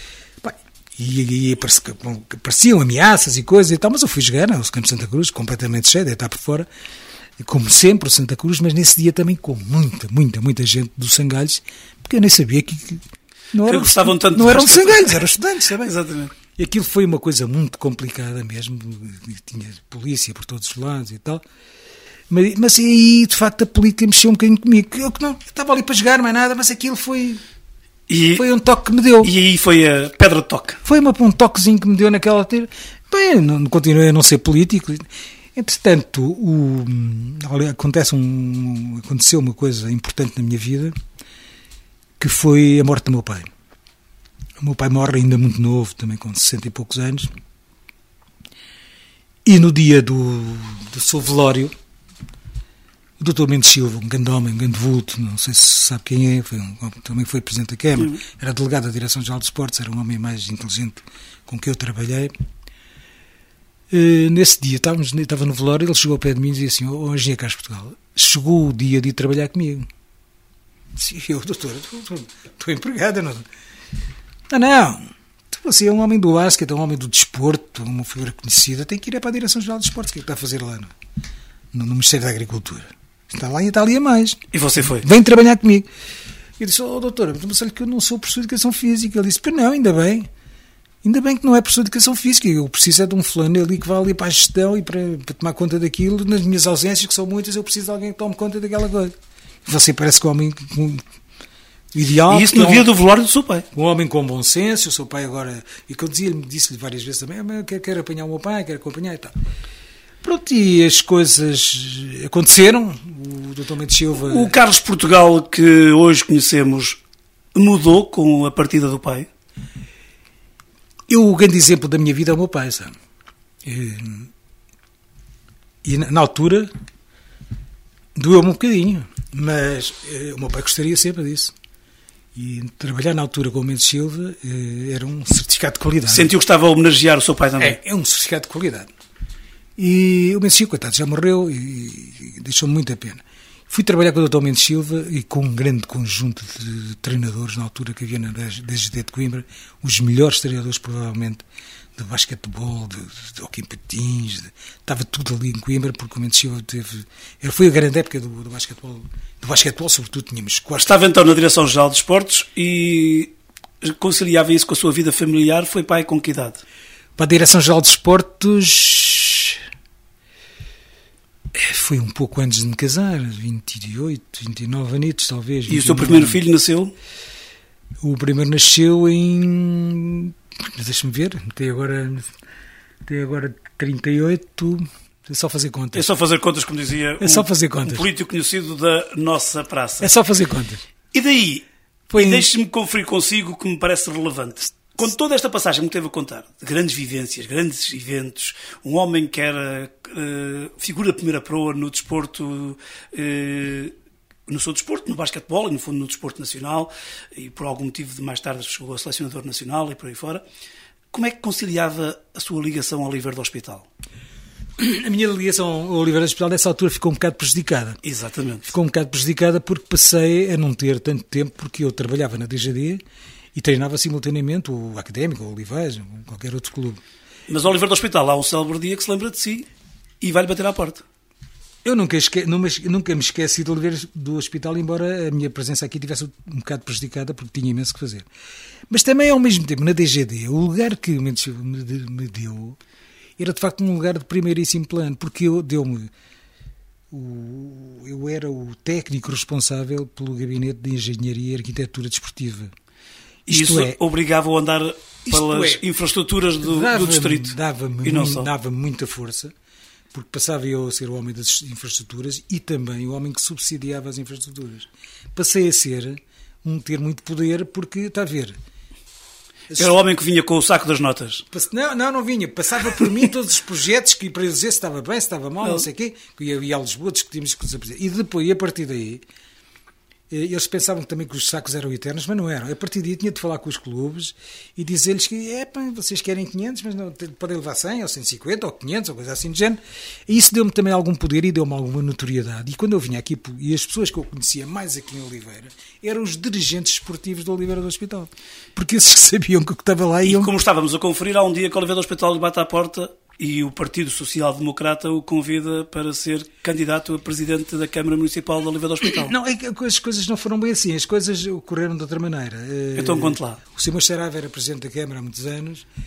E, e apareciam ameaças e coisas e tal, mas eu fui jogar ao Campo de Santa Cruz, completamente cheio, de estar por fora, como sempre o Santa Cruz, mas nesse dia também com muita, muita, muita gente do Sangalhos, porque eu nem sabia que, que não que eram, gostavam tanto não eram Sangalhos, eram estudantes, sabe? Exatamente. E aquilo foi uma coisa muito complicada mesmo, tinha polícia por todos os lados e tal. Mas, mas aí, de facto, a política mexeu um bocadinho comigo. Eu, que não, eu estava ali para jogar, mais nada, mas aquilo foi, e, foi um toque que me deu. E aí foi a pedra de toque. Foi uma, um toquezinho que me deu naquela altura. Bem, não, continuei a não ser político. Entretanto, o, acontece um, aconteceu uma coisa importante na minha vida, que foi a morte do meu pai. O meu pai morre ainda muito novo, também com sessenta e poucos anos. E no dia do, do seu velório, o doutor Mendes Silva, um grande homem, um grande vulto, não sei se sabe quem é, foi um, também foi presidente da Câmara, era delegado da Direção-Geral de Esportes, era um homem mais inteligente com quem eu trabalhei. Uh, nesse dia, estávamos, estava no velório, ele chegou ao pé de mim e dizia assim: "Ó, engenheiro Carlos Portugal, chegou o dia de ir trabalhar comigo." Sim, eu, doutor, estou empregada, não? Não, não, você é um homem do basquete, é um homem do desporto, uma figura conhecida, tem que ir para a Direção-Geral de Esportes. O que é que está a fazer lá no, no Ministério da Agricultura? Está lá e está ali a mais. E você foi? Vem trabalhar comigo. Eu disse: "Oh, doutora, mas olha que eu não sou professor de Educação Física." Ele disse: "Pois não, ainda bem. Ainda bem que não é professor de Educação Física. Eu preciso é de um fulano ali que vá ali para a gestão e para, para tomar conta daquilo. Nas minhas ausências, que são muitas, eu preciso de alguém que tome conta daquela coisa." Você parece que é um homem um, ideal. E isso no é um, dia do velório do seu pai. Um homem com bom senso. O seu pai agora... E que eu dizia-lhe, disse-lhe várias vezes também: "Eu quero, quero apanhar o meu pai, quero acompanhar e tal." Pronto, e as coisas aconteceram. O doutor Mendes Silva... O Carlos Portugal que hoje conhecemos mudou com a partida do pai? Eu, o grande exemplo da minha vida é o meu pai, sabe? E, e na, na altura doeu-me um bocadinho, mas eh, o meu pai gostaria sempre disso. E trabalhar na altura com o Mendes Silva eh, era um certificado de qualidade. Sentiu que estava a homenagear o seu pai também? É, é um certificado de qualidade. E o Mendes Silva, coitado, já morreu e, e deixou-me muita pena. Fui trabalhar com o doutor Mendes Silva e com um grande conjunto de treinadores na altura que havia na D G D de Coimbra, os melhores treinadores provavelmente de basquetebol, de, de hockey em patins, de, estava tudo ali em Coimbra, porque o Mendes Silva teve... Foi a grande época do, do basquetebol, do basquetebol sobretudo tínhamos quatro... Estava então na Direção-Geral de Esportes e conciliava isso com a sua vida familiar. Foi pai com que idade? Para a Direção-Geral de Esportes... Foi um pouco antes de me casar, vinte e oito, vinte e nove anitos, talvez. E o seu primeiro filho nasceu? O primeiro nasceu em... Deixa-me ver, tem agora, tem agora trinta e oito... É só fazer contas. É só fazer contas, como dizia é só fazer contas. um político conhecido da nossa praça. É só fazer contas. E daí, Foi em... deixe-me conferir consigo o que me parece relevante. Com toda esta passagem que me teve a contar, de grandes vivências, grandes eventos, um homem que era uh, figura de primeira proa no desporto, uh, no seu desporto, no basquetebol e no fundo no desporto nacional, e por algum motivo de mais tarde chegou a selecionador nacional e por aí fora, como é que conciliava a sua ligação ao Oliveira do Hospital? A minha ligação ao Oliveira do Hospital nessa altura ficou um bocado prejudicada. Exatamente. Ficou um bocado prejudicada porque passei a não ter tanto tempo, porque eu trabalhava na D G D e treinava simultaneamente o Académico, o Oliveira, ou qualquer outro clube. Mas ao Oliveira do Hospital há um célebre dia que se lembra de si e vai-lhe bater à porta. Eu nunca, esque... nunca me esqueci de Oliveira do Hospital, embora a minha presença aqui tivesse um bocado prejudicada, porque tinha imenso que fazer. Mas também, ao mesmo tempo, na D G D, o lugar que o Mendes Silva me deu era, de facto, um lugar de primeiríssimo plano, porque eu deu-me... O... Eu era o técnico responsável pelo gabinete de Engenharia e Arquitetura Desportiva. E isso é, obrigava-o a andar pelas é, infraestruturas do, dava, do distrito. Dava-me e não muito, só. dava muita força, porque passava eu a ser o homem das infraestruturas e também o homem que subsidiava as infraestruturas. Passei a ser um ter muito poder, porque, está a ver... Era o homem que vinha com o saco das notas. Não, não, não vinha. Passava por mim todos os projetos que para eu dizer se estava bem, se estava mal, não, não sei o quê, que eu ia a Lisboa, discutimos com os apresentantes. E depois, a partir daí... Eles pensavam também que os sacos eram eternos, mas não eram. A partir daí tinha de falar com os clubes e dizer-lhes que é, pá, vocês querem quinhentos, mas não, podem levar cem, ou cento e cinquenta, ou quinhentos, ou coisa assim de género. E isso deu-me também algum poder e deu-me alguma notoriedade. E quando eu vinha aqui, e as pessoas que eu conhecia mais aqui em Oliveira, eram os dirigentes esportivos do Oliveira do Hospital. Porque esses que sabiam que eu estava lá e iam... E como estávamos a conferir, há um dia que o Oliveira do Hospital lhe bate à porta e o Partido Social Democrata o convida para ser candidato a presidente da Câmara Municipal de Oliveira do Hospital. Não, é que as coisas não foram bem assim, as coisas ocorreram de outra maneira. Então conte lá. O senhor Saraiva era presidente da Câmara há muitos anos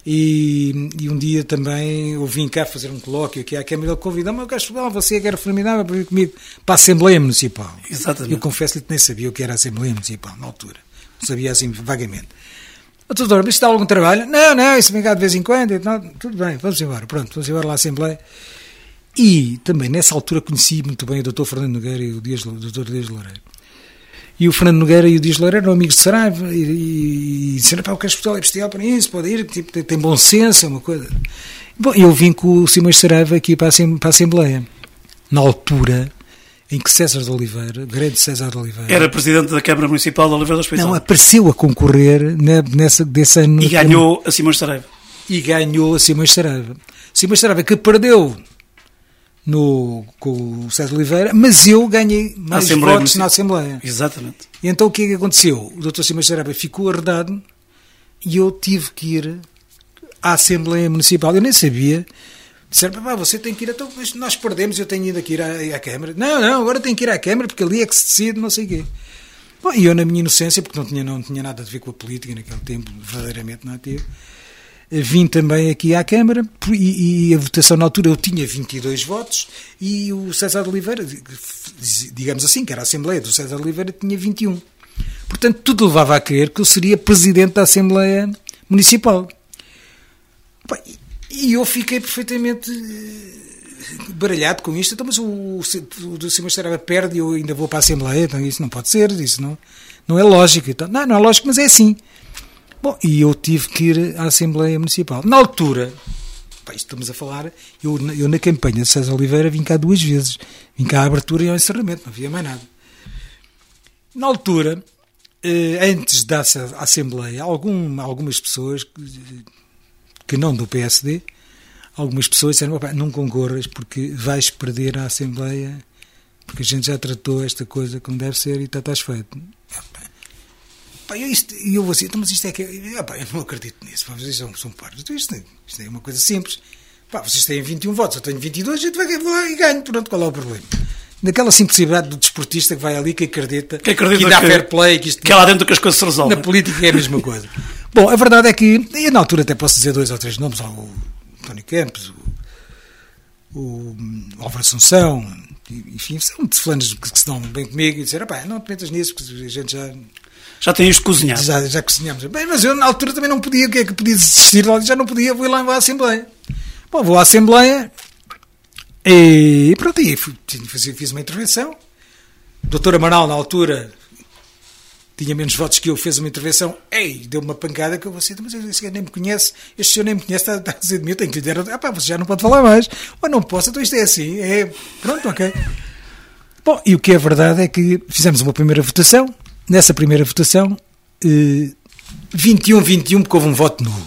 E, e um dia também eu vim cá fazer um colóquio aqui à Câmara, ele convidou-me, eu quero falar, você que era formidável para vir comigo para a Assembleia Municipal. Exatamente. Eu confesso-lhe que nem sabia o que era a Assembleia Municipal na altura, não sabia assim vagamente. Doutor, mas está algum trabalho? Não, não, isso vem cá de vez em quando, não, tudo bem, vamos embora, pronto, vamos embora lá à Assembleia. E também nessa altura conheci muito bem o doutor Fernando Nogueira e o Dias, o doutor Dias Loureiro. E o Fernando Nogueira e o Dias Loureiro eram amigos de Saraiva e, e, e disseram, pá, o Castelo é bestial para isso, pode ir, tipo, tem, tem bom senso, é uma coisa. Bom, eu vim com o Simões Saraiva aqui para a, para a Assembleia, na altura em que César de Oliveira, grande César de Oliveira... Era presidente da Câmara Municipal de Oliveira do Hospital. Não, apareceu a concorrer na, nessa, desse ano... E ganhou a Simões Saraiva. E ganhou a Simões Saraiva. Simões Saraiva que perdeu... No, com o César de Oliveira, mas eu ganhei mais Assembleia votos na Assembleia. Exatamente. E então o que é que aconteceu? O doutor Simões Saraiva ficou arredado e eu tive que ir à Assembleia Municipal. Eu nem sabia. Disseram, pá, você tem que ir, então, mas nós perdemos, eu tenho ido aqui ir à, à Câmara. Não, não, agora tenho que ir à Câmara porque ali é que se decide, não sei o quê. Bom, e eu na minha inocência, porque não tinha, não tinha nada a ver com a política naquele tempo, verdadeiramente não tive, vim também aqui à Câmara e, e a votação na altura eu tinha vinte e dois votos e o César de Oliveira, digamos assim, que era a Assembleia do César de Oliveira, tinha vinte e um. Portanto, tudo levava a crer que eu seria presidente da Assembleia Municipal. E eu fiquei perfeitamente baralhado com isto. Então, mas o, o do Simões Saraiva perde e eu ainda vou para a Assembleia. Então, isso não pode ser, isso não, não é lógico. Então, não, não é lógico, mas é assim. Bom, e eu tive que ir à Assembleia Municipal. Na altura, pá, isto estamos a falar, eu, eu na campanha de César Oliveira vim cá duas vezes. Vim cá à abertura e ao encerramento, não havia mais nada. Na altura, antes da Assembleia, algum, algumas pessoas, que não do P S D, algumas pessoas disseram, não concorras porque vais perder a Assembleia, porque a gente já tratou esta coisa como deve ser e estás feito. Pá, eu, isto, eu vou assim, mas isto é que... Ah, pá, eu não acredito nisso, pá, vocês são, são parvos. Isto, isto é uma coisa simples. Pá, vocês têm vinte e um votos, eu tenho vinte e dois, a gente vai lá e ganho. Pronto, qual é o problema? Naquela simplicidade do desportista que vai ali, que acredita, que, acredita que dá que, fair play, que, isto, que é lá dentro que as coisas se resolvem. Na política é a mesma coisa. Bom, a verdade é que, e na altura até posso dizer dois ou três nomes, o António Campos, o, o Álvaro Assunção, enfim, são de fulanos que se dão bem comigo e disseram, pá, não te metas nisso, porque a gente já... Já tem isto cozinhado. Já, já cozinhamos. Bem, mas eu na altura também não podia, o que é que podia desistir? Já não podia, vou lá à Assembleia. Bom, vou à Assembleia e pronto, e fui, fiz, fiz uma intervenção. O doutor Amaral, na altura, tinha menos votos que eu, fez uma intervenção, ei, deu-me uma pancada que eu vou assim, mas esse senhor nem me conhece, este senhor nem me conhece, está, está a dizer de mim, eu tenho que lhe dizer, ah pá, você já não pode falar mais. Ou não posso, então isto é assim, é, pronto, ok. Bom, e o que é verdade é que fizemos uma primeira votação. Nessa primeira votação, eh, vinte e um a vinte e um, porque houve um voto nulo.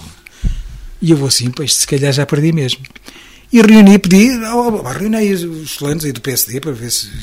E eu vou assim, pois se calhar já perdi mesmo. E reuni, pedi, oh, reuni os fulanos aí do P S D para ver se...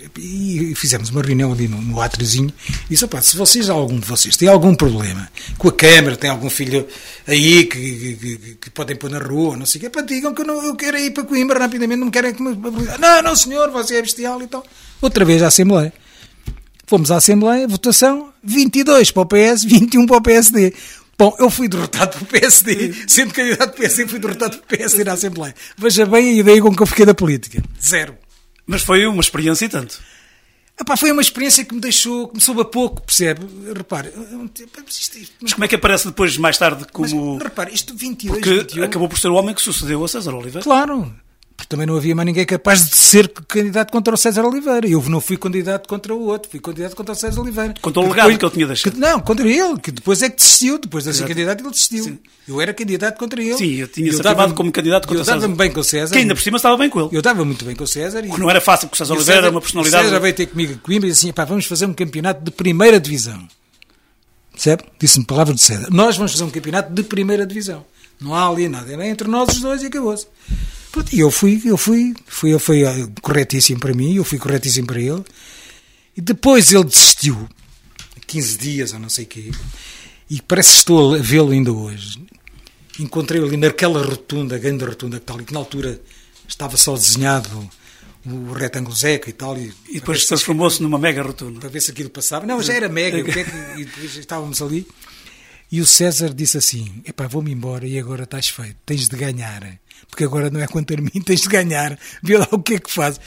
E fizemos uma reunião ali no, no átriozinho e disse, opa, se vocês, algum de vocês tem algum problema com a Câmara, tem algum filho aí que, que, que, que podem pôr na rua, não sei o quê, para digam que eu, não, eu quero ir para Coimbra rapidamente, não me querem que me... Não, não senhor, você é bestial e tal. Outra vez à Assembleia. Fomos à Assembleia, votação, vinte e dois para o P S, vinte e um para o P S D. Bom, eu fui derrotado pelo P S D, sendo candidato do P S D, fui derrotado pelo P S D na Assembleia. Veja bem a ideia com que eu fiquei da política. Zero. Mas foi uma experiência e tanto. Epá, foi uma experiência que me deixou, que me soube a pouco, percebe? Repare. Mas, isto, isto, mas como é que aparece depois, mais tarde, como... Mas, repare, isto vinte e dois, porque vinte e um... acabou por ser o homem que sucedeu a César Oliveira. Claro. Porque também não havia mais ninguém capaz de ser candidato contra o César Oliveira. Eu não fui candidato contra o outro, fui candidato contra o César Oliveira. Contra o legado que ele tinha deixado. Que, não, contra ele, que depois é que desistiu, depois de ser candidato ele desistiu. Sim. Eu era candidato contra ele. Sim, eu tinha-se afirmado como candidato contra o César. Eu dava-me bem com o César. Que ainda por cima estava bem com ele. Eu dava muito bem com o César. E... não era fácil, porque o César Oliveira era uma personalidade... O César veio ter comigo a Coimbra e disse assim, pá, vamos fazer um campeonato de primeira divisão. Percebe? Disse-me palavra de César. Nós vamos fazer um campeonato de primeira divisão. Não há ali nada. É entre nós os dois e acabou-se. E eu fui, eu fui, fui, eu fui corretíssimo para mim, eu fui corretíssimo para ele. E depois ele desistiu, quinze dias ou não sei o quê, e parece que estou a vê-lo ainda hoje. Encontrei-o ali naquela rotunda, grande rotunda que tal, e que na altura estava só desenhado o retângulo Zeca e tal. E, e depois transformou-se numa mega rotunda. Para ver se aquilo passava. Não, já era mega, o que é que, e depois estávamos ali. E o César disse assim, epá, vou-me embora e agora estás feito, tens de ganhar. Porque agora não é contra mim, tens de ganhar. Vê lá o que é que faz.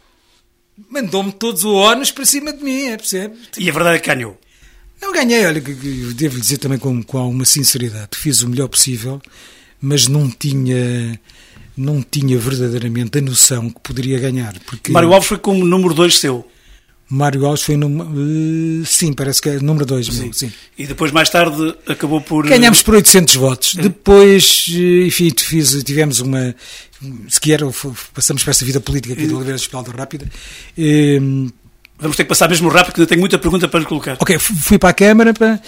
Mandou-me todos os ónus para cima de mim, é, percebe? E a verdade é que ganhou. Não ganhei, olha, eu devo dizer também com, com alguma sinceridade. Fiz o melhor possível, mas não tinha, não tinha verdadeiramente a noção que poderia ganhar. Porque Mário Alves foi como número dois seu. Mário Alves foi número... Uh, sim, parece que é número dois. Sim. sim. E depois, mais tarde, acabou por... Ganhámos por oitocentos votos. É. Depois, enfim, fiz, tivemos uma... Se quer, passamos para esta vida política aqui e... do Oliveira do Hospital da Rápida. Um, Vamos ter que passar mesmo rápido, porque ainda tenho muita pergunta para lhe colocar. Ok, fui para a Câmara pá,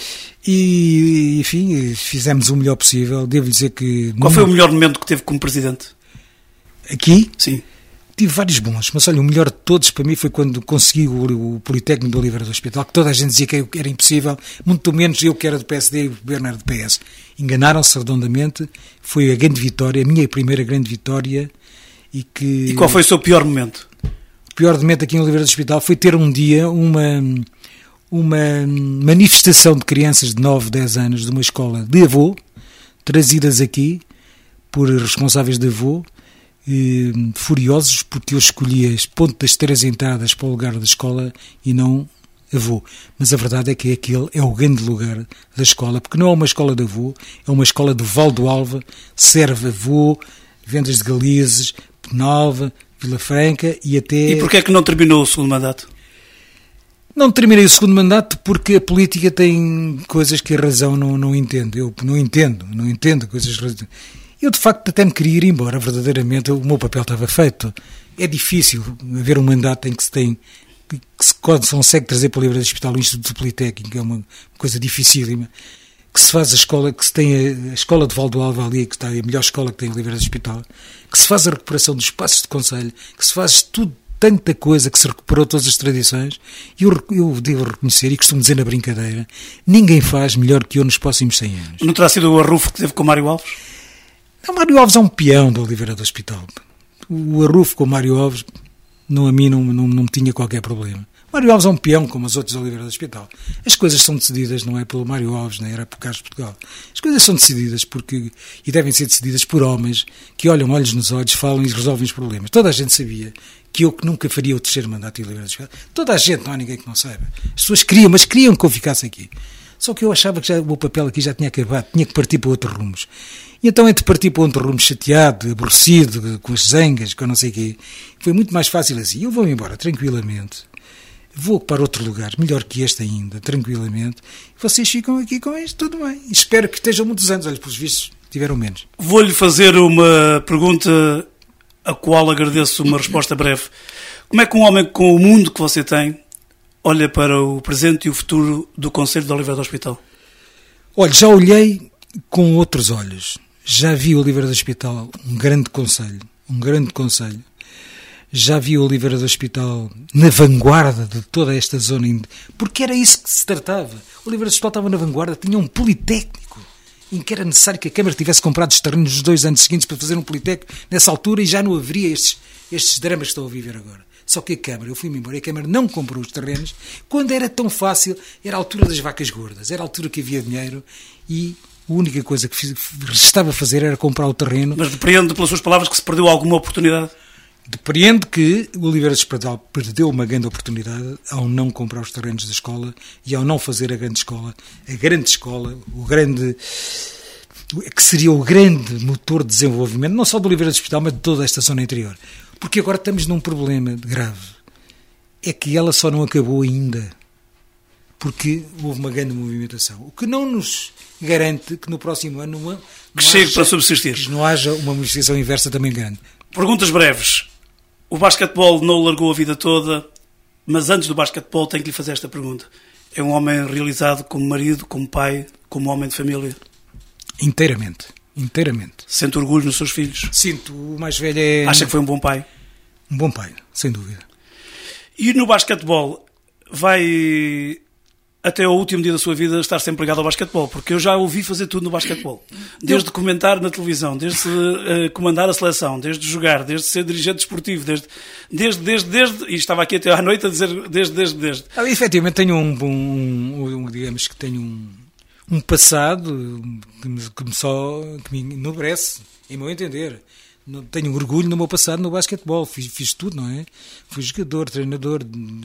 e, enfim, fizemos o melhor possível. Devo dizer que... Qual foi o melhor momento que teve como Presidente? Aqui? Sim. Tive vários bons, mas olha, o melhor de todos para mim foi quando consegui o, o Politécnico do Oliveira do Hospital, que toda a gente dizia que era impossível, muito menos eu que era do P S D e o governo era do P S. Enganaram-se redondamente, foi a grande vitória, a minha primeira grande vitória. E, que... e qual foi o seu pior momento? O pior momento aqui em Oliveira do Hospital foi ter um dia uma, uma manifestação de crianças de nove, dez anos de uma escola de avô, trazidas aqui por responsáveis de avô, Eh, furiosos porque eu escolhi as pontas das três entradas para o lugar da escola e não avô. Mas a verdade é que aquele é o grande lugar da escola, porque não é uma escola de avô, é uma escola de Val do Alva, serve avô, Vendas de Galizes, Penalva, Vila Franca e até... E porquê é que não terminou o segundo mandato? Não terminei o segundo mandato porque a política tem coisas que a razão não, não entende. Eu não entendo, não entendo coisas... Eu, de facto, até me queria ir embora, verdadeiramente, o meu papel estava feito. É difícil haver um mandato em que se tem, que se consegue trazer para o Oliveira do Hospital o Instituto Politécnico, é uma coisa dificílima, que se faz a escola, que se tem a, a escola de Val do Alva ali, que está a melhor escola que tem o Oliveira do Hospital, que se faz a recuperação dos espaços de conselho, que se faz tudo, tanta coisa, que se recuperou todas as tradições, e eu, eu devo reconhecer, e costumo dizer na brincadeira, ninguém faz melhor que eu nos próximos cem anos. Não terá sido o arrufo que teve com o Mário Alves? Não, Mário Alves é um peão do Oliveira do Hospital. O arrufo com o Mário Alves, não, a mim não, não, não me tinha qualquer problema. Mário Alves é um peão, como os outros do Oliveira do Hospital. As coisas são decididas, não é pelo Mário Alves, nem era por Carlos de Portugal. As coisas são decididas porque, e devem ser decididas por homens que olham olhos nos olhos, falam e resolvem os problemas. Toda a gente sabia que eu que nunca faria o terceiro mandato em Oliveira do Hospital. Toda a gente, não há ninguém que não saiba. As pessoas queriam, mas queriam que eu ficasse aqui. Só que eu achava que já, o meu papel aqui já tinha acabado, tinha que partir para outros rumos. E então, entre partir para outro rumo chateado, aborrecido, com as zangas, com não sei o quê, foi muito mais fácil assim. Eu vou-me embora, tranquilamente. Vou para outro lugar, melhor que este ainda, tranquilamente. Vocês ficam aqui com isto, tudo bem. E espero que estejam muitos anos. Olha, pelos vistos, tiveram menos. Vou-lhe fazer uma pergunta a qual agradeço uma resposta breve. Como é que um homem com o mundo que você tem olha para o presente e o futuro do Conselho de Oliveira do Hospital? Olha, já olhei com outros olhos. Já vi o Oliveira do Hospital um grande conselho, um grande conselho. Já vi o Oliveira do Hospital na vanguarda de toda esta zona, porque era isso que se tratava. O Oliveira do Hospital estava na vanguarda, tinha um politécnico, em que era necessário que a Câmara tivesse comprado os terrenos nos dois anos seguintes para fazer um politécnico nessa altura e já não haveria estes, estes dramas que estão a viver agora. Só que a Câmara, eu fui-me embora, e a Câmara não comprou os terrenos, quando era tão fácil, era a altura das vacas gordas, era a altura que havia dinheiro e a única coisa que fiz, restava a fazer era comprar o terreno. Mas depreendo pelas suas palavras que se perdeu alguma oportunidade? Depreendo que o Oliveira do Hospital perdeu uma grande oportunidade ao não comprar os terrenos da escola e ao não fazer a grande escola, a grande escola, o grande... que seria o grande motor de desenvolvimento, não só do Oliveira do Hospital, mas de toda esta zona interior. Porque agora estamos num problema grave. É que ela só não acabou ainda. Porque houve uma grande movimentação. O que não nos garante que no próximo ano não, não que chegue haja, para subsistir. Que não haja uma movimentação inversa também grande. Perguntas breves. O basquetebol não o largou a vida toda, mas antes do basquetebol tenho que lhe fazer esta pergunta. É um homem realizado como marido, como pai, como homem de família? Inteiramente. Inteiramente. Sente orgulho nos seus filhos? Sinto. O mais velho é... Acha que foi um bom pai? Um bom pai, sem dúvida. E no basquetebol, vai até ao último dia da sua vida estar sempre ligado ao basquetebol? Porque eu já ouvi fazer tudo no basquetebol. Desde eu... comentar na televisão, desde uh, comandar a seleção, desde jogar, desde ser dirigente desportivo, desde, desde, desde, desde, e estava aqui até à noite a dizer desde, desde, desde. Ah, efetivamente tenho um, um, um, digamos que tenho um, um passado que me, que me só que me enobrece, em meu entender. Não, tenho orgulho no meu passado no basquetebol, fiz, fiz tudo, não é? Fui jogador, treinador,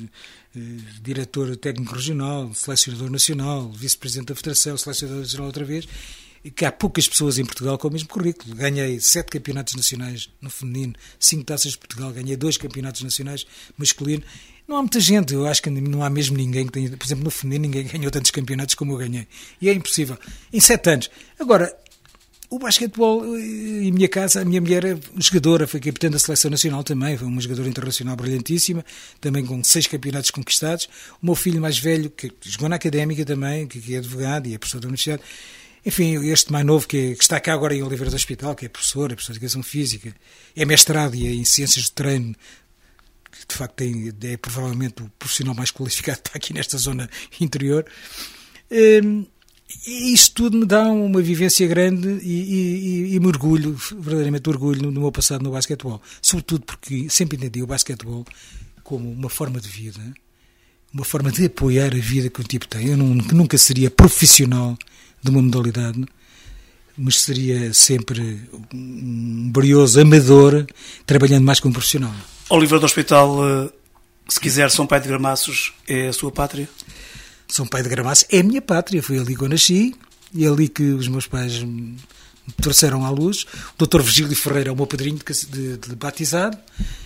diretor técnico regional, selecionador nacional, vice-presidente da federação, selecionador nacional outra vez, e que há poucas pessoas em Portugal com o mesmo currículo. Ganhei sete campeonatos nacionais no feminino, cinco taças de Portugal, ganhei dois campeonatos nacionais masculino. Não há muita gente, eu acho que não há mesmo ninguém que tenha, por exemplo, no feminino ninguém ganhou tantos campeonatos como eu ganhei. E é impossível. Em sete anos. Agora, o basquetebol, em minha casa, a minha mulher é jogadora, foi capitã da seleção nacional também, foi uma jogadora internacional brilhantíssima, também com seis campeonatos conquistados. O meu filho mais velho, que jogou na académica também, que é advogado e é professor da universidade. Enfim, este mais novo, que, é, que está cá agora em Oliveira do Hospital, que é professor, é professor de Educação Física, é mestrado e é em Ciências de Treino, que de facto tem, é provavelmente o profissional mais qualificado que está aqui nesta zona interior. Hum, E isto tudo me dá uma vivência grande e, e, e mergulho, verdadeiramente orgulho no meu passado no basquetebol. Sobretudo porque sempre entendi o basquetebol como uma forma de vida, uma forma de apoiar a vida que um tipo tem. Eu não, nunca seria profissional de uma modalidade, mas seria sempre um brioso amador, trabalhando mais como profissional. Oliveira do Hospital, se quiser, São Pai de Gramaços é a sua pátria? São Pai de Gramaços é a minha pátria, foi ali que eu nasci e é ali que os meus pais me trouxeram à luz. O doutor Virgílio Ferreira é o meu padrinho de, de, de batizado,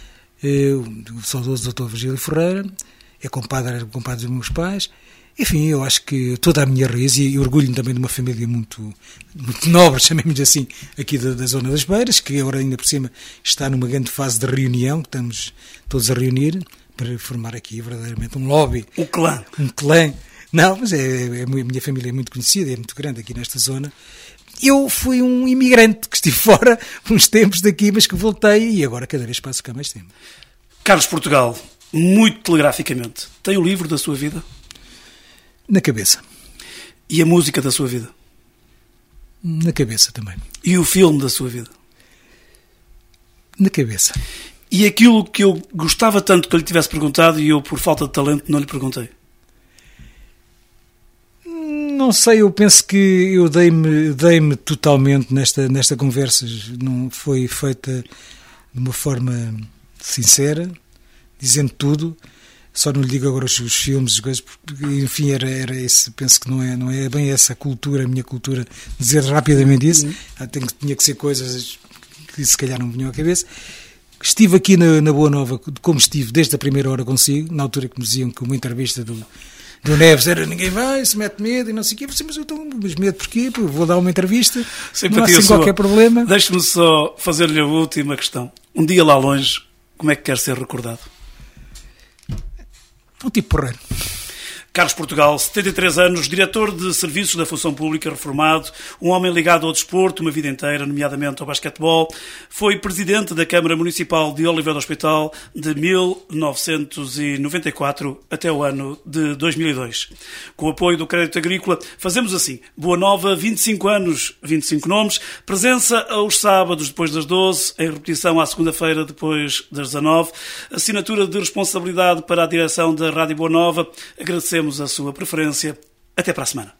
eu, o saudoso doutor Virgílio Ferreira, é compadre, era compadre dos meus pais. Enfim, eu acho que toda a minha raiz, e orgulho-me também de uma família muito, muito nobre, chamemos assim, aqui da, da Zona das Beiras, que agora ainda por cima está numa grande fase de reunião, que estamos todos a reunir para formar aqui verdadeiramente um lobby. Um clã. Um clã. Não, mas é, é, a minha família é muito conhecida, é muito grande aqui nesta zona. Eu fui um imigrante que estive fora uns tempos daqui, mas que voltei e agora cada vez passo cá mais tempo. Carlos Portugal, muito telegraficamente, tem o livro da sua vida? Na cabeça. E a música da sua vida? Na cabeça também. E o filme da sua vida? Na cabeça. E aquilo que eu gostava tanto que eu lhe tivesse perguntado e eu, por falta de talento, não lhe perguntei? Não sei, eu penso que eu dei-me dei-me totalmente nesta, nesta conversa. Não foi feita de uma forma sincera, dizendo tudo. Só não lhe digo agora os, os filmes, as coisas, porque, enfim, era, era esse, penso que não é, não é bem essa cultura, a minha cultura, dizer rapidamente isso. Uhum. Tem, tinha que ser coisas que se calhar não me vinham à cabeça. Estive aqui na, na Boa Nova, como estive desde a primeira hora consigo, na altura que me diziam que uma entrevista do, do Neves era ninguém vai, se mete medo e não sei o quê. Eu disse, mas eu estou mas medo porquê? Eu vou dar uma entrevista, Simpatia não há assim sua. Qualquer problema. Deixe-me só fazer-lhe a última questão. Um dia lá longe, como é que quer ser recordado? Um tipo porreiro. Carlos Portugal, setenta e três anos, diretor de Serviços da Função Pública reformado, um homem ligado ao desporto uma vida inteira, nomeadamente ao basquetebol. Foi presidente da Câmara Municipal de Oliveira do Hospital de mil novecentos e noventa e quatro até o ano de dois mil e dois. Com o apoio do Crédito Agrícola, fazemos assim. Boa Nova, vinte e cinco anos, vinte e cinco nomes. Presença aos sábados depois das doze, em repetição à segunda-feira depois das dezanove. Assinatura de responsabilidade para a direção da Rádio Boa Nova. Agradecemos a sua preferência. Até para a semana.